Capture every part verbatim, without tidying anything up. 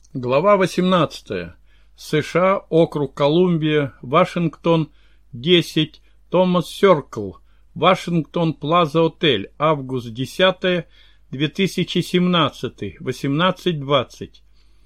Глава восемнадцатая. США, округ Колумбия, Вашингтон, десять, Томас Сёркл, Вашингтон Плаза Отель, август десятое, две тысячи семнадцатый, восемнадцать двадцать.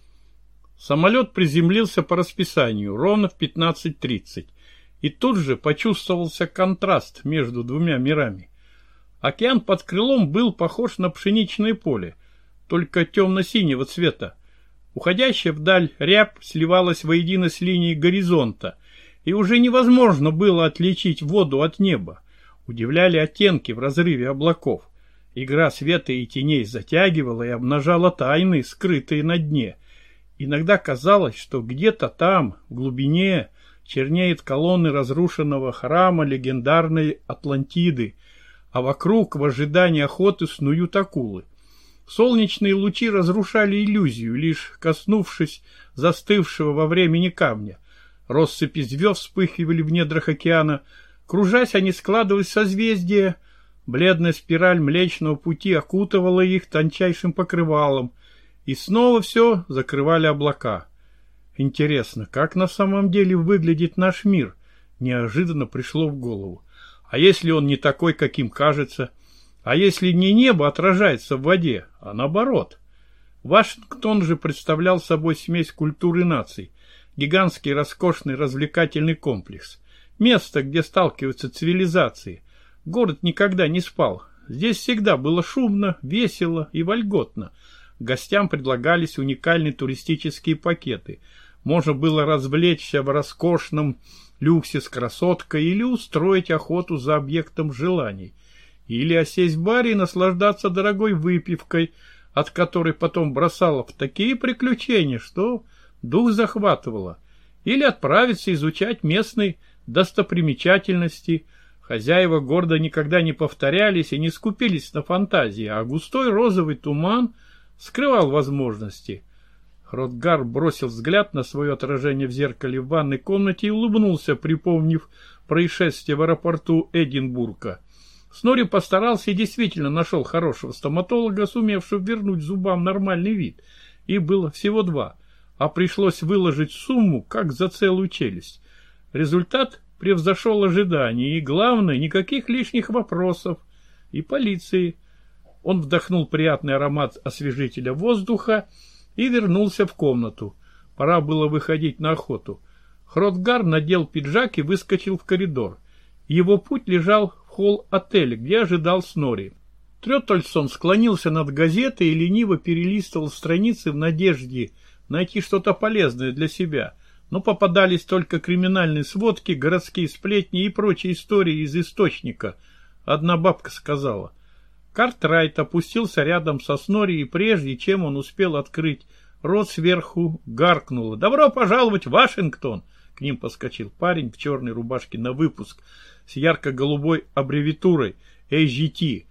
Самолет приземлился по расписанию ровно в пятнадцать тридцать, и тут же почувствовался контраст между двумя мирами. Океан под крылом был похож на пшеничное поле, только темно-синего цвета. Уходящая вдаль рябь сливалась воедино с линией горизонта, и уже невозможно было отличить воду от неба. Удивляли оттенки в разрыве облаков. Игра света и теней затягивала и обнажала тайны, скрытые на дне. Иногда казалось, что где-то там, в глубине, чернеют колонны разрушенного храма легендарной Атлантиды, а вокруг в ожидании охоты снуют акулы. Солнечные лучи разрушали иллюзию, лишь коснувшись застывшего во времени камня. Россыпи звезд вспыхивали в недрах океана. Кружась, они складывались в созвездия. Бледная спираль Млечного Пути окутывала их тончайшим покрывалом. И снова все закрывали облака. Интересно, как на самом деле выглядит наш мир? Неожиданно пришло в голову. А если он не такой, каким кажется? А если не небо отражается в воде, а наоборот? Вашингтон же представлял собой смесь культур и наций, гигантский роскошный развлекательный комплекс, место, где сталкиваются цивилизации. Город никогда не спал. Здесь всегда было шумно, весело и вольготно. Гостям предлагались уникальные туристические пакеты. Можно было развлечься в роскошном люксе с красоткой или устроить охоту за объектом желаний. Или осесть в баре и наслаждаться дорогой выпивкой, от которой потом бросало в такие приключения, что дух захватывало. Или отправиться изучать местные достопримечательности. Хозяева города никогда не повторялись и не скупились на фантазии, а густой розовый туман скрывал возможности. Хротгар бросил взгляд на свое отражение в зеркале в ванной комнате и улыбнулся, припомнив происшествие в аэропорту Эдинбурга. Снори постарался и действительно нашел хорошего стоматолога, сумевшего вернуть зубам нормальный вид. Их было всего два, а пришлось выложить сумму, как за целую челюсть. Результат превзошел ожидания, и, главное, никаких лишних вопросов. И полиции. Он вдохнул приятный аромат освежителя воздуха и вернулся в комнату. Пора было выходить на охоту. Хротгар надел пиджак и выскочил в коридор. Его путь лежал в холл отеля, где ожидал Снори. Трёттельсон склонился над газетой и лениво перелистывал страницы в надежде найти что-то полезное для себя, но попадались только криминальные сводки, городские сплетни и прочие истории из источника. Одна бабка сказала. Картрайт опустился рядом со Снори, и прежде чем он успел открыть рот, сверху гаркнуло: «Добро пожаловать в Вашингтон!» К ним подскочил парень в черной рубашке на выпуск с ярко-голубой аббревиатурой эй джи ти.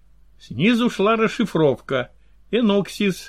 Снизу шла расшифровка «Enoxis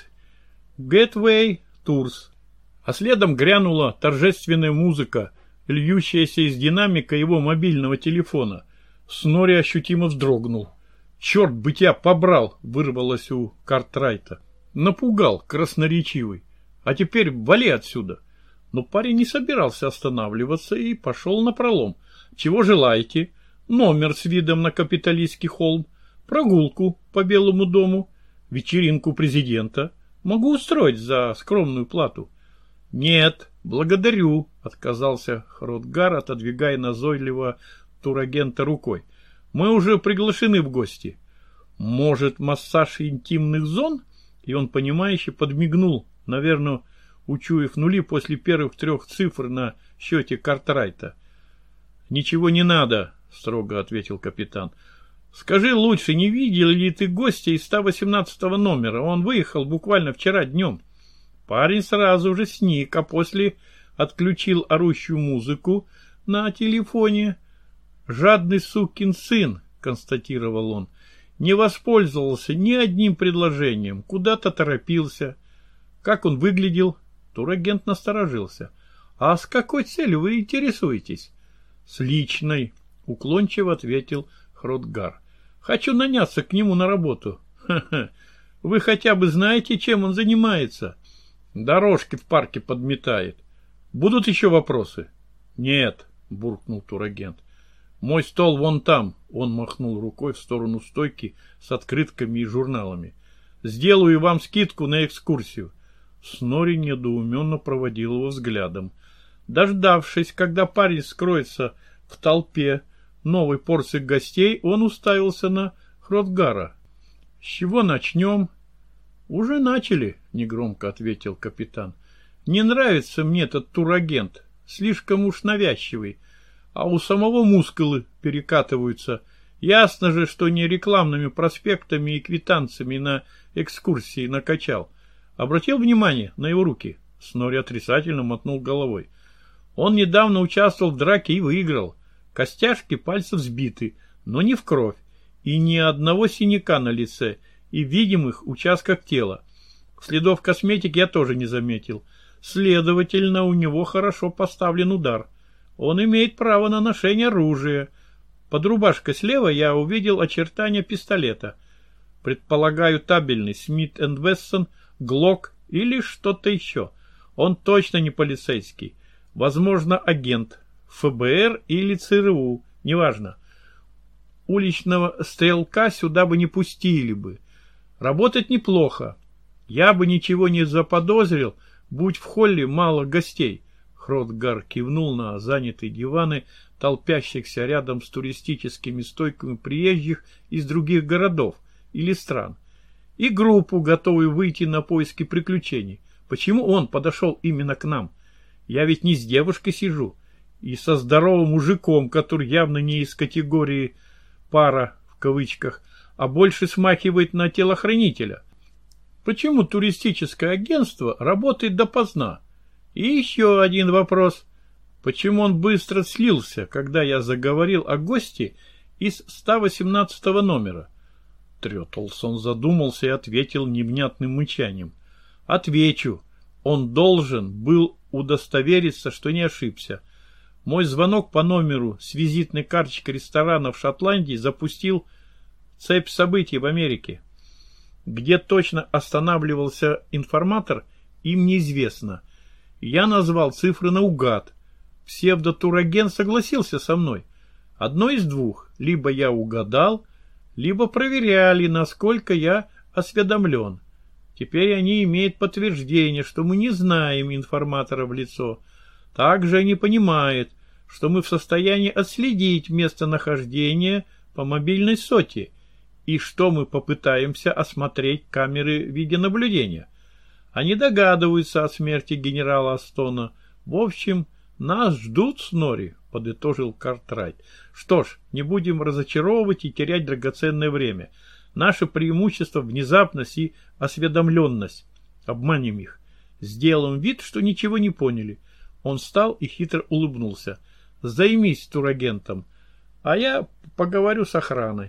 Gateway Tours», а следом грянула торжественная музыка, льющаяся из динамика его мобильного телефона. Снори ощутимо вздрогнул. «Черт бы тебя побрал!» — вырвалось у Картрайта. Напугал красноречивый. «А теперь вали отсюда!» Но парень не собирался останавливаться и пошел напролом. «Чего желаете? Номер с видом на капиталистский холм, прогулку по Белому дому, вечеринку президента. Могу устроить за скромную плату». «Нет, благодарю», — отказался Хротгар, отодвигая назойливо турагента рукой. «Мы уже приглашены в гости». «Может, массаж интимных зон?» И он, понимающе подмигнул, наверное, учуяв нули после первых трех цифр на счете Картрайта. «Ничего не надо», — строго ответил капитан. «Скажи лучше, не видел ли ты гостя из сто восемнадцатого номера? Он выехал буквально вчера днем». Парень сразу же сник, а после отключил орущую музыку на телефоне. «Жадный сукин сын», — констатировал он, — «не воспользовался ни одним предложением, куда-то торопился». «Как он выглядел?» Турагент насторожился. «А с какой целью вы интересуетесь?» «С личной», — уклончиво ответил Хротгар. «Хочу наняться к нему на работу». «Ха-ха, вы хотя бы знаете, чем он занимается?» Дорожки в парке подметает. Будут еще вопросы? Нет, буркнул турагент. Мой стол вон там, он махнул рукой в сторону стойки с открытками и журналами. Сделаю вам скидку на экскурсию. Снори недоуменно проводил его взглядом. Дождавшись, когда парень скроется в толпе новой порции гостей, он уставился на Хротгара. — С чего начнем? — Уже начали, — негромко ответил капитан. — Не нравится мне этот турагент, слишком уж навязчивый, а у самого мускулы перекатываются. Ясно же, что не рекламными проспектами и квитанциями на экскурсии накачал. Обратил внимание на его руки? Снори отрицательно мотнул головой. Он недавно участвовал в драке и выиграл. Костяшки пальцев сбиты, но не в кровь, и ни одного синяка на лице и видимых участках тела. Следов косметики я тоже не заметил. Следовательно, у него хорошо поставлен удар. Он имеет право на ношение оружия. Под рубашкой слева я увидел очертания пистолета. Предполагаю, табельный Смит энд Вессон, Глок или что-то еще. Он точно не полицейский. Возможно, агент ФБР или ЦРУ, неважно. Уличного стрелка сюда бы не пустили бы. Работать неплохо. Я бы ничего не заподозрил, будь в холле мало гостей. Хротгар кивнул на занятые диваны, толпящихся рядом с туристическими стойками приезжих из других городов или стран. И группу, готовую выйти на поиски приключений. Почему он подошел именно к нам? Я ведь не с девушкой сижу, и со здоровым мужиком, который явно не из категории «пара», в кавычках, а больше смахивает на телохранителя. Почему туристическое агентство работает допоздна? И еще один вопрос. Почему он быстро слился, когда я заговорил о госте из сто восемнадцатого номера? Трётлсон задумался и ответил невнятным мычанием. Отвечу. Он должен был удостовериться, что не ошибся. Мой звонок по номеру с визитной карточкой ресторана в Шотландии запустил цепь событий в Америке. Где точно останавливался информатор, им неизвестно. Я назвал цифры наугад. Псевдотурагент согласился со мной. Одно из двух. Либо я угадал, либо проверяли, насколько я осведомлен. Теперь они имеют подтверждение, что мы не знаем информатора в лицо. Также они понимают, что мы в состоянии отследить местонахождение по мобильной соте и что мы попытаемся осмотреть камеры видеонаблюдения. Они догадываются о смерти генерала Астона. В общем, нас ждут, Снори, подытожил Картрайт. Что ж, не будем разочаровывать и терять драгоценное время. Наше преимущество — внезапность и осведомленность. Обманем их. Сделаем вид, что ничего не поняли. Он встал и хитро улыбнулся. Займись турагентом, а я поговорю с охраной.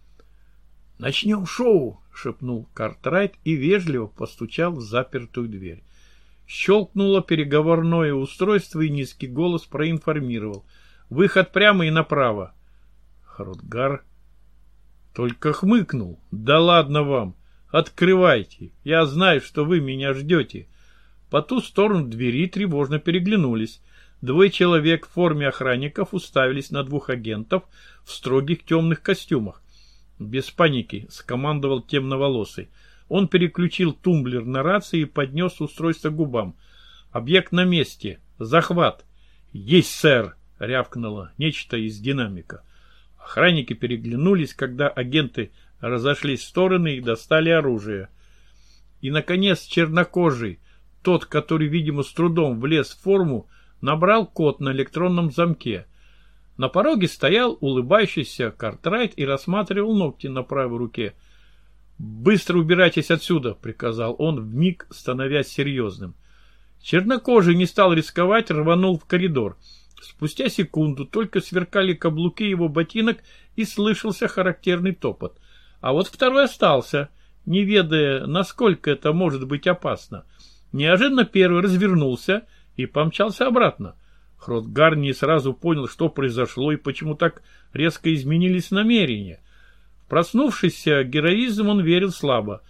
Начнем шоу, шепнул Картрайт и вежливо постучал в запертую дверь. Щелкнуло переговорное устройство, и низкий голос проинформировал. Выход прямо и направо. Хротгар только хмыкнул. Да ладно вам. Открывайте. Я знаю, что вы меня ждете. По ту сторону двери тревожно переглянулись. Двое человек в форме охранников уставились на двух агентов в строгих темных костюмах. Без паники, скомандовал темноволосый. Он переключил тумблер на рации и поднес устройство к губам. Объект на месте. Захват. Есть, сэр, рявкнуло нечто из динамика. Охранники переглянулись, когда агенты разошлись в стороны и достали оружие. И, наконец, чернокожий, тот, который, видимо, с трудом влез в форму, набрал код на электронном замке. На пороге стоял улыбающийся Картрайт и рассматривал ногти на правой руке. «Быстро убирайтесь отсюда», — приказал он, вмиг становясь серьезным. Чернокожий не стал рисковать, рванул в коридор. Спустя секунду только сверкали каблуки его ботинок и слышался характерный топот. А вот второй остался, не ведая, насколько это может быть опасно. Неожиданно первый развернулся и помчался обратно. Хротгар не сразу понял, что произошло и почему так резко изменились намерения. В проснувшийся героизм он верил слабо.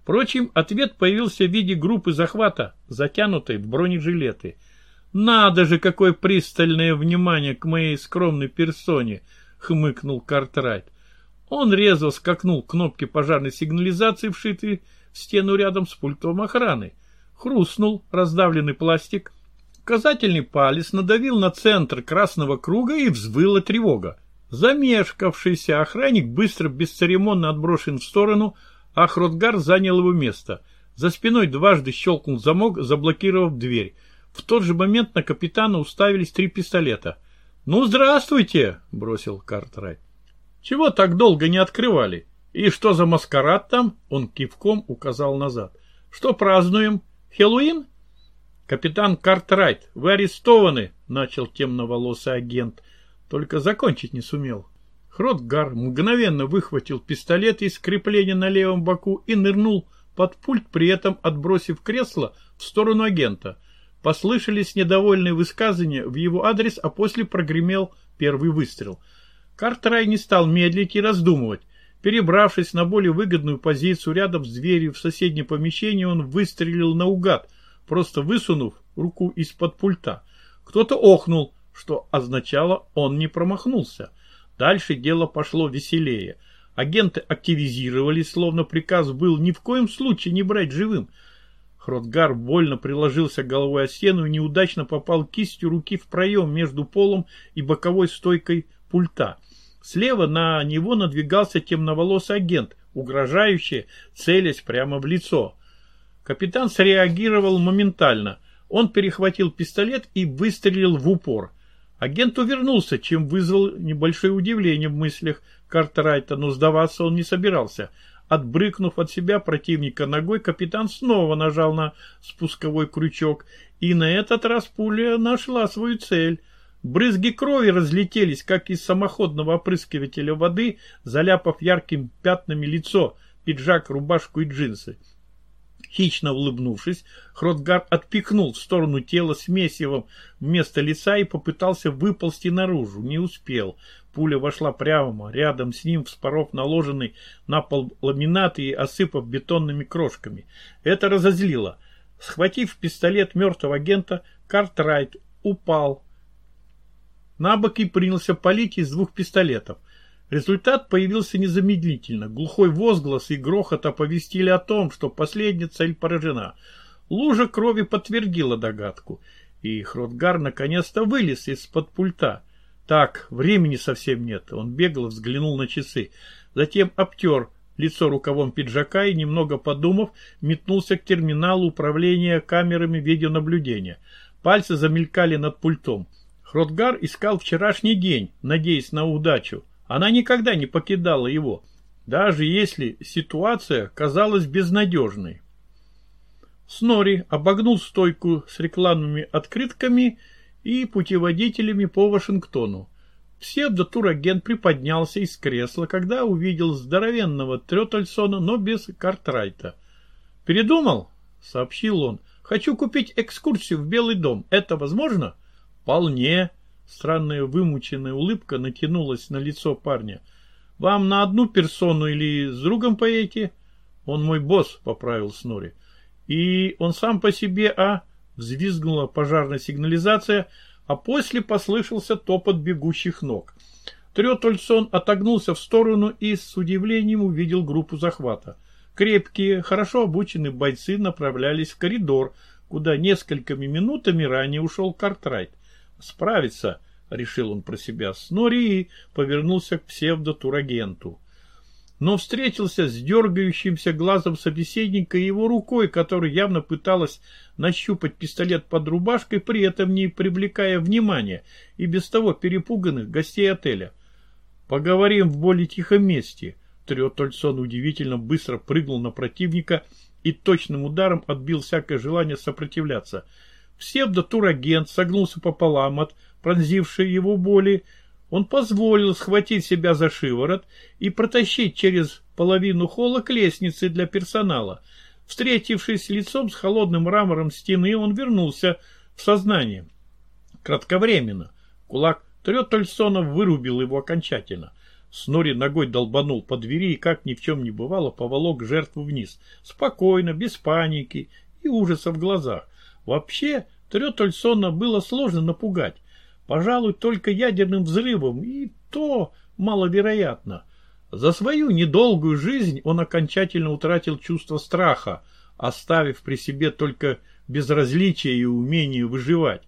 Впрочем, ответ появился в виде группы захвата, затянутой в бронежилеты. «Надо же, какое пристальное внимание к моей скромной персоне!» — хмыкнул Картрайт. Он резво скакнул к кнопке пожарной сигнализации, вшитой в стену рядом с пультом охраны. Хрустнул раздавленный пластик. Указательный палец надавил на центр красного круга, и взвыла тревога. Замешкавшийся охранник быстро, бесцеремонно отброшен в сторону, а Хротгар занял его место. За спиной дважды щелкнул замок, заблокировав дверь. В тот же момент на капитана уставились три пистолета. «Ну, здравствуйте!» — бросил Картрайт. «Чего так долго не открывали? И что за маскарад там?» — он кивком указал назад. «Что празднуем? Хэллоуин?» «Капитан Картрайт, вы арестованы!» — начал темноволосый агент. Только закончить не сумел. Хротгар мгновенно выхватил пистолет из крепления на левом боку и нырнул под пульт, при этом отбросив кресло в сторону агента. Послышались недовольные высказывания в его адрес, а после прогремел первый выстрел. Картрайт не стал медлить и раздумывать. Перебравшись на более выгодную позицию рядом с дверью в соседнее помещение, он выстрелил наугад, просто высунув руку из-под пульта. Кто-то охнул, что означало, он не промахнулся. Дальше дело пошло веселее. Агенты активизировались, словно приказ был ни в коем случае не брать живым. Хротгар больно приложился головой о стену и неудачно попал кистью руки в проем между полом и боковой стойкой пульта. Слева на него надвигался темноволосый агент, угрожающий, целясь прямо в лицо. Капитан среагировал моментально. Он перехватил пистолет и выстрелил в упор. Агент увернулся, чем вызвал небольшое удивление в мыслях Картрайта, но сдаваться он не собирался. Отбрыкнув от себя противника ногой, капитан снова нажал на спусковой крючок, и на этот раз пуля нашла свою цель. Брызги крови разлетелись, как из самоходного опрыскивателя воды, заляпав яркими пятнами лицо, пиджак, рубашку и джинсы. Хищно улыбнувшись, Хротгар отпихнул в сторону тела с месивом вместо лица и попытался выползти наружу. Не успел. Пуля вошла прямо рядом с ним, вспоров наложенный на пол ламинат и осыпав бетонными крошками. Это разозлило. Схватив пистолет мертвого агента, Картрайт упал на бок и принялся палить из двух пистолетов. Результат появился незамедлительно. Глухой возглас и грохот оповестили о том, что последняя цель поражена. Лужа крови подтвердила догадку, и Хротгар наконец-то вылез из-под пульта. Так, времени совсем нет. Он бегло взглянул на часы. Затем обтер лицо рукавом пиджака и, немного подумав, метнулся к терминалу управления камерами видеонаблюдения. Пальцы замелькали над пультом. Хротгар искал вчерашний день, надеясь на удачу. Она никогда не покидала его, даже если ситуация казалась безнадежной. Снори обогнул стойку с рекламными открытками и путеводителями по Вашингтону. Псевдотурагент приподнялся из кресла, когда увидел здоровенного Трётольсона, но без Картрайта. «Передумал?» — сообщил он. «Хочу купить экскурсию в Белый дом. Это возможно?» «Вполне». Странная вымученная улыбка натянулась на лицо парня. «Вам на одну персону или с другом поедете?» «Он мой босс», — поправил Снори. «И он сам по себе, а?» Взвизгнула пожарная сигнализация, а после послышался топот бегущих ног. Трётольсон отогнулся в сторону и с удивлением увидел группу захвата. Крепкие, хорошо обученные бойцы направлялись в коридор, куда несколькими минутами ранее ушел Картрайт. «Справиться», — решил он про себя с Снори и повернулся к псевдотурагенту. Но встретился с дергающимся глазом собеседника и его рукой, которая явно пыталась нащупать пистолет под рубашкой, при этом не привлекая внимания и без того перепуганных гостей отеля. «Поговорим в более тихом месте». Трётольсон удивительно быстро прыгнул на противника и точным ударом отбил всякое желание сопротивляться. Псевдотурагент согнулся пополам от пронзившей его боли. Он позволил схватить себя за шиворот и протащить через половину холла к лестнице для персонала. Встретившись лицом с холодным мрамором стены, он вернулся в сознание. Кратковременно. Кулак Трётольсона вырубил его окончательно. Снори ногой долбанул по двери и, как ни в чем не бывало, поволок жертву вниз. Спокойно, без паники и ужаса в глазах. Вообще, Трётольсона было сложно напугать. Пожалуй, только ядерным взрывом, и то маловероятно. За свою недолгую жизнь он окончательно утратил чувство страха, оставив при себе только безразличие и умение выживать.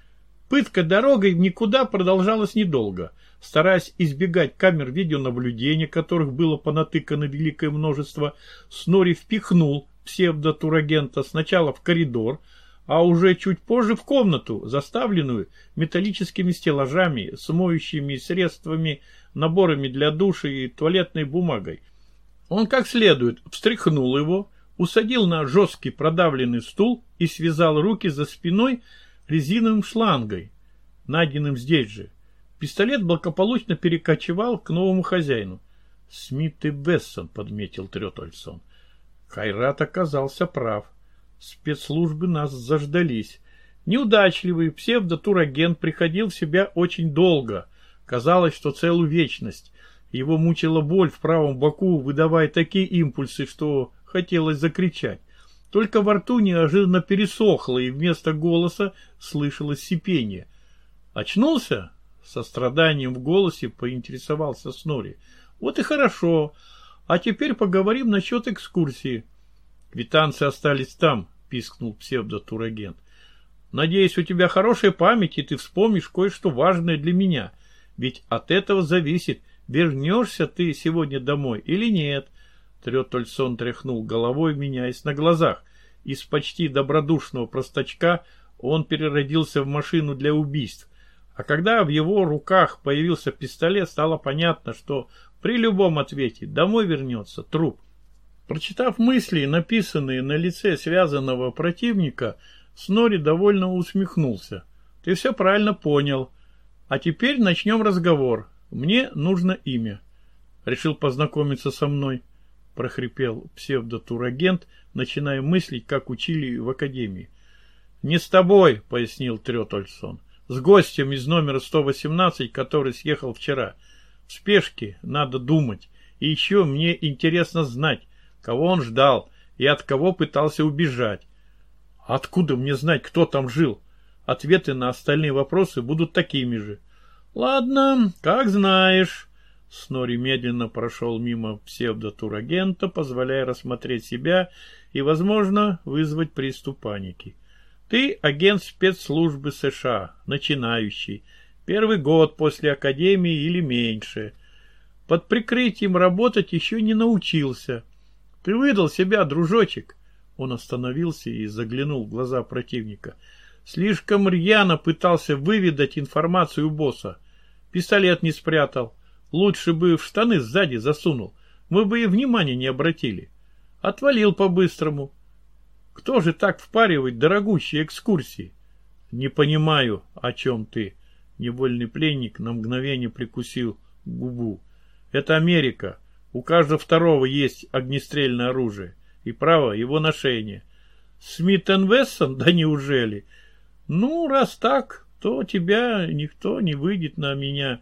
Пытка дорогой в никуда продолжалась недолго. Стараясь избегать камер видеонаблюдения, которых было понатыкано великое множество, Снори впихнул псевдотурагента сначала в коридор, а уже чуть позже в комнату, заставленную металлическими стеллажами с моющими средствами, наборами для душа и туалетной бумагой. Он как следует встряхнул его, усадил на жесткий продавленный стул и связал руки за спиной резиновым шлангой, найденным здесь же. Пистолет благополучно перекочевал к новому хозяину. «Смит и Вессон», — подметил Трётольсон. Кайрат оказался прав. Спецслужбы нас заждались. Неудачливый псевдотурагент приходил в себя очень долго. Казалось, что целую вечность. Его мучила боль в правом боку, выдавая такие импульсы, что хотелось закричать. Только во рту неожиданно пересохло, и вместо голоса слышалось сипение. «Очнулся?» — со страданием в голосе поинтересовался Снори. «Вот и хорошо. А теперь поговорим насчет экскурсии». «Квитанции остались там», — пискнул псевдотурагент. «Надеюсь, у тебя хорошая память, и ты вспомнишь кое-что важное для меня. Ведь от этого зависит, вернешься ты сегодня домой или нет». Трётольсон тряхнул головой, меняясь на глазах. Из почти добродушного простачка он переродился в машину для убийств. А когда в его руках появился пистолет, стало понятно, что при любом ответе домой вернется труп. Прочитав мысли, написанные на лице связанного противника, Снори довольно усмехнулся. «Ты все правильно понял. А теперь начнем разговор. Мне нужно имя». «Решил познакомиться со мной», — прохрипел псевдотурагент, начиная мыслить, как учили в академии. «Не с тобой», — пояснил Трётольсон. «С гостем из номера сто восемнадцать, который съехал вчера. В спешке надо думать. И еще мне интересно знать, кого он ждал и от кого пытался убежать». «Откуда мне знать, кто там жил? Ответы на остальные вопросы будут такими же». «Ладно, как знаешь». Снори медленно прошел мимо псевдотурагента, позволяя рассмотреть себя и, возможно, вызвать приступ паники. «Ты агент спецслужбы США, начинающий, первый год после академии или меньше. Под прикрытием работать еще не научился. Ты выдал себя, дружочек». Он остановился и заглянул в глаза противника. «Слишком рьяно пытался выведать информацию у босса. Пистолет не спрятал. Лучше бы в штаны сзади засунул. Мы бы и внимания не обратили. Отвалил по-быстрому. Кто же так впаривает дорогущие экскурсии?» «Не понимаю, о чем ты». Невольный пленник на мгновение прикусил губу. «Это Америка. У каждого второго есть огнестрельное оружие. И право его ношения». «Смит энд Вессон? Да неужели? Ну, раз так, то тебя никто не выйдет на меня,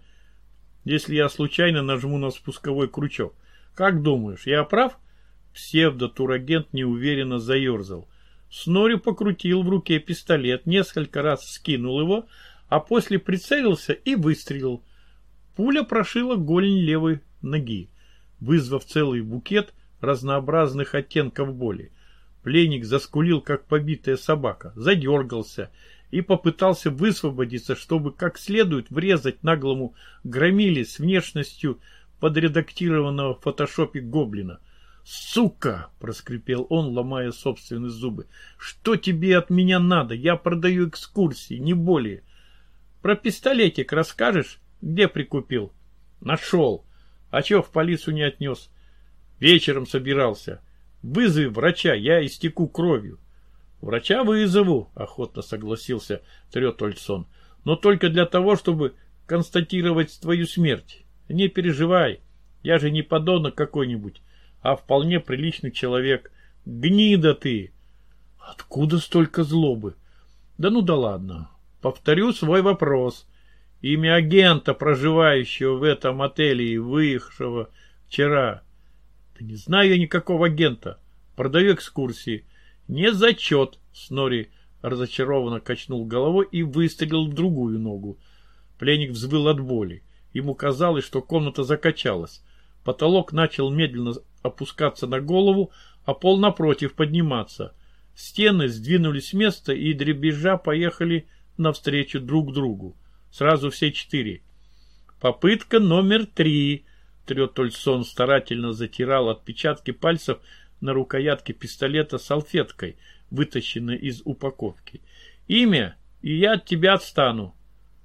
если я случайно нажму на спусковой крючок. Как думаешь, я прав?» Псевдотурагент неуверенно заерзал. Снори покрутил в руке пистолет, несколько раз скинул его, а после прицелился и выстрелил. Пуля прошила голень левой ноги, вызвав целый букет разнообразных оттенков боли. Пленник заскулил, как побитая собака, задергался и попытался высвободиться, чтобы как следует врезать наглому громиле с внешностью подредактированного в фотошопе гоблина. «Сука!» — проскрипел он, ломая собственные зубы. «Что тебе от меня надо? Я продаю экскурсии, не более. Про пистолетик расскажешь? Где прикупил?» «Нашел. А чего в полицию не отнес?» «Вечером собирался. Вызови врача, я истеку кровью». «Врача вызову», — охотно согласился Трётольсон. «Но только для того, чтобы констатировать твою смерть. Не переживай, я же не подонок какой-нибудь, а вполне приличный человек. Гнида ты!» «Откуда столько злобы?» «Да ну да ладно. Повторю свой вопрос. Имя агента, проживающего в этом отеле и выехавшего вчера. Да не знаю я никакого агента. Продаю экскурсии. Не зачет. Снори разочарованно качнул головой и выстрелил в другую ногу. Пленник взвыл от боли. Ему казалось, что комната закачалась. Потолок начал медленно опускаться на голову, а пол напротив подниматься. Стены сдвинулись с места и дребезжа поехали навстречу друг другу. Сразу все четыре. Попытка номер три. Трётольсон старательно затирал отпечатки пальцев на рукоятке пистолета салфеткой, вытащенной из упаковки. Имя, и я от тебя отстану.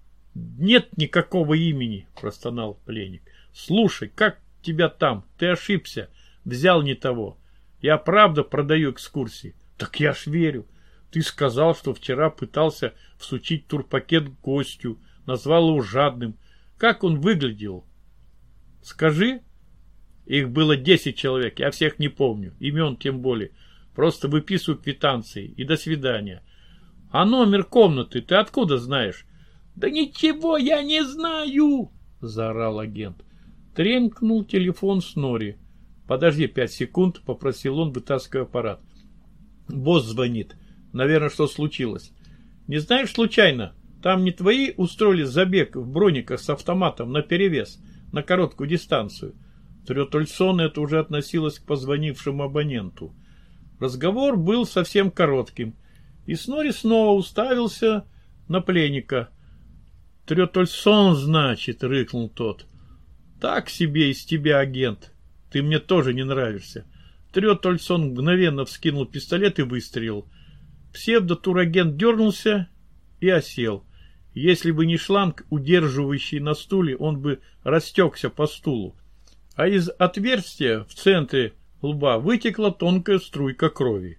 Нет никакого имени, простонал пленник. Слушай, как тебя там? Ты ошибся. Взял не того. Я правда продаю экскурсии. Так я ж верю. Ты сказал, что вчера пытался всучить турпакет гостю, назвал его жадным. Как он выглядел? Скажи. Их было десять человек, я всех не помню, имен тем более. Просто выписываю квитанции и до свидания. А номер комнаты ты откуда знаешь? Да ничего я не знаю, заорал агент. Тренькнул телефон Снори. Подожди пять секунд, попросил он, вытаскивая аппарат. Босс звонит. Наверное, что случилось. Не знаешь случайно, там не твои устроили забег в брониках с автоматом наперевес, на короткую дистанцию? Трётольсон это уже относилось к позвонившему абоненту. Разговор был совсем коротким, и Снори снова уставился на пленника. Трётольсон, значит, рыкнул тот. Так себе из тебя агент. Ты мне тоже не нравишься. Трётольсон мгновенно вскинул пистолет и выстрелил. Псевдотурагент дернулся и осел. Если бы не шланг, удерживающий на стуле, он бы растекся по стулу. А из отверстия в центре лба вытекла тонкая струйка крови.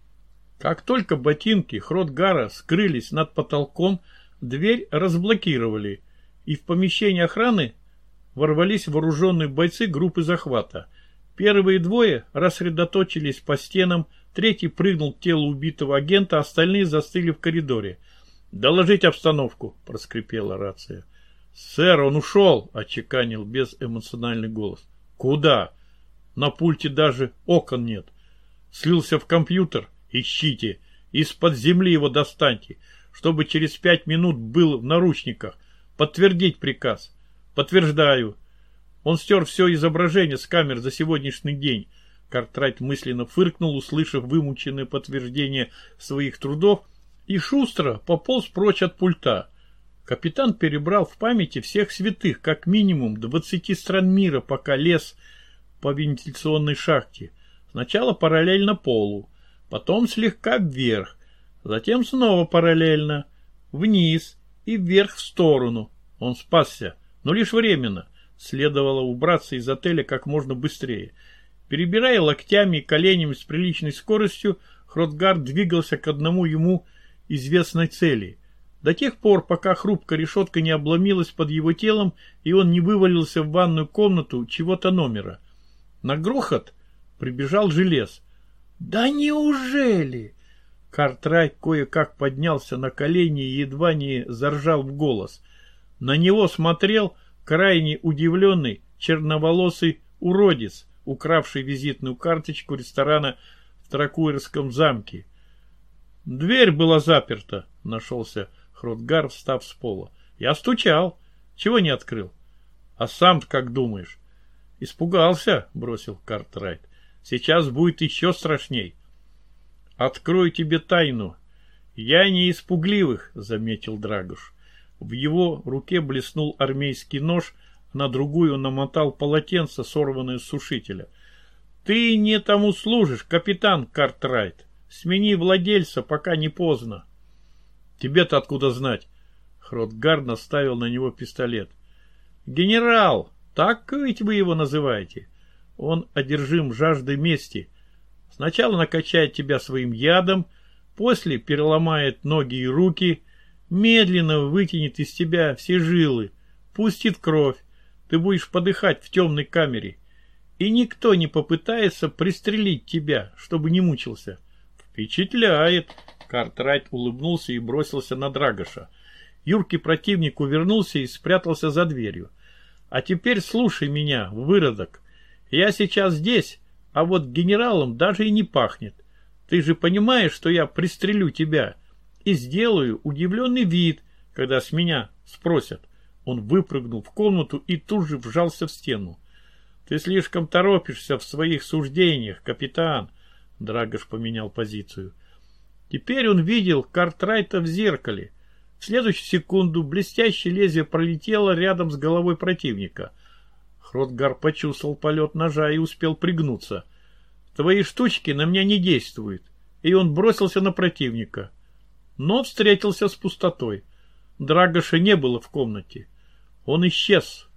Как только ботинки Хротгара скрылись над потолком, дверь разблокировали, и в помещение охраны ворвались вооруженные бойцы группы захвата. Первые двое рассредоточились по стенам, третий прыгнул к телу убитого агента, остальные застыли в коридоре. «Доложить обстановку», — проскрипела рация. «Сэр, он ушел», — отчеканил безэмоциональный голос. «Куда? На пульте даже окон нет. Слился в компьютер. Ищите. Из-под земли его достаньте, чтобы через пять минут был в наручниках. Подтвердить приказ». «Подтверждаю». Он стер все изображение с камер за сегодняшний день. Картрайт мысленно фыркнул, услышав вымученное подтверждение своих трудов, и шустро пополз прочь от пульта. Капитан перебрал в памяти всех святых, как минимум двадцати стран мира, пока лез по вентиляционной шахте. Сначала параллельно полу, потом слегка вверх, затем снова параллельно, вниз и вверх в сторону. Он спасся, но лишь временно. Следовало убраться из отеля как можно быстрее. Перебирая локтями и коленями с приличной скоростью, Хротгар двигался к одному ему известной цели. До тех пор, пока хрупкая решетка не обломилась под его телом, и он не вывалился в ванную комнату чего-то номера. На грохот прибежал Желез. «Да неужели?» Картрайт кое-как поднялся на колени и едва не заржал в голос. На него смотрел крайне удивленный черноволосый уродец, укравший визитную карточку ресторана в Тракуэрском замке. «Дверь была заперта», — нашелся Хротгар, встав с пола. «Я стучал. Чего не открыл?» «А сам как думаешь?» «Испугался», — бросил Картрайт. «Сейчас будет еще страшней». «Открою тебе тайну. Я не из пугливых», — заметил Драгуш. В его руке блеснул армейский нож, на другую он намотал полотенце, сорванное с сушителя. «Ты не тому служишь, капитан Картрайт. Смени владельца, пока не поздно». «Тебе-то откуда знать?» Хротгар наставил на него пистолет. «Генерал, так ведь вы его называете. Он одержим жаждой мести. Сначала накачает тебя своим ядом, после переломает ноги и руки, медленно вытянет из тебя все жилы, пустит кровь, ты будешь подыхать в темной камере, и никто не попытается пристрелить тебя, чтобы не мучился». «Впечатляет!» Картрайт улыбнулся и бросился на Драгоша. Юркий противник увернулся и спрятался за дверью. А теперь слушай меня, выродок. Я сейчас здесь, а вот генералом даже и не пахнет. Ты же понимаешь, что я пристрелю тебя и сделаю удивленный вид, когда с меня спросят. Он выпрыгнул в комнату и тут же вжался в стену. Ты слишком торопишься в своих суждениях, капитан. Драгош поменял позицию. Теперь он видел Картрайта в зеркале. В следующую секунду блестящее лезвие пролетело рядом с головой противника. Хротгар почувствовал полет ножа и успел пригнуться. Твои штучки на меня не действуют. И он бросился на противника. Но встретился с пустотой. Драгоша не было в комнате. Он исчез.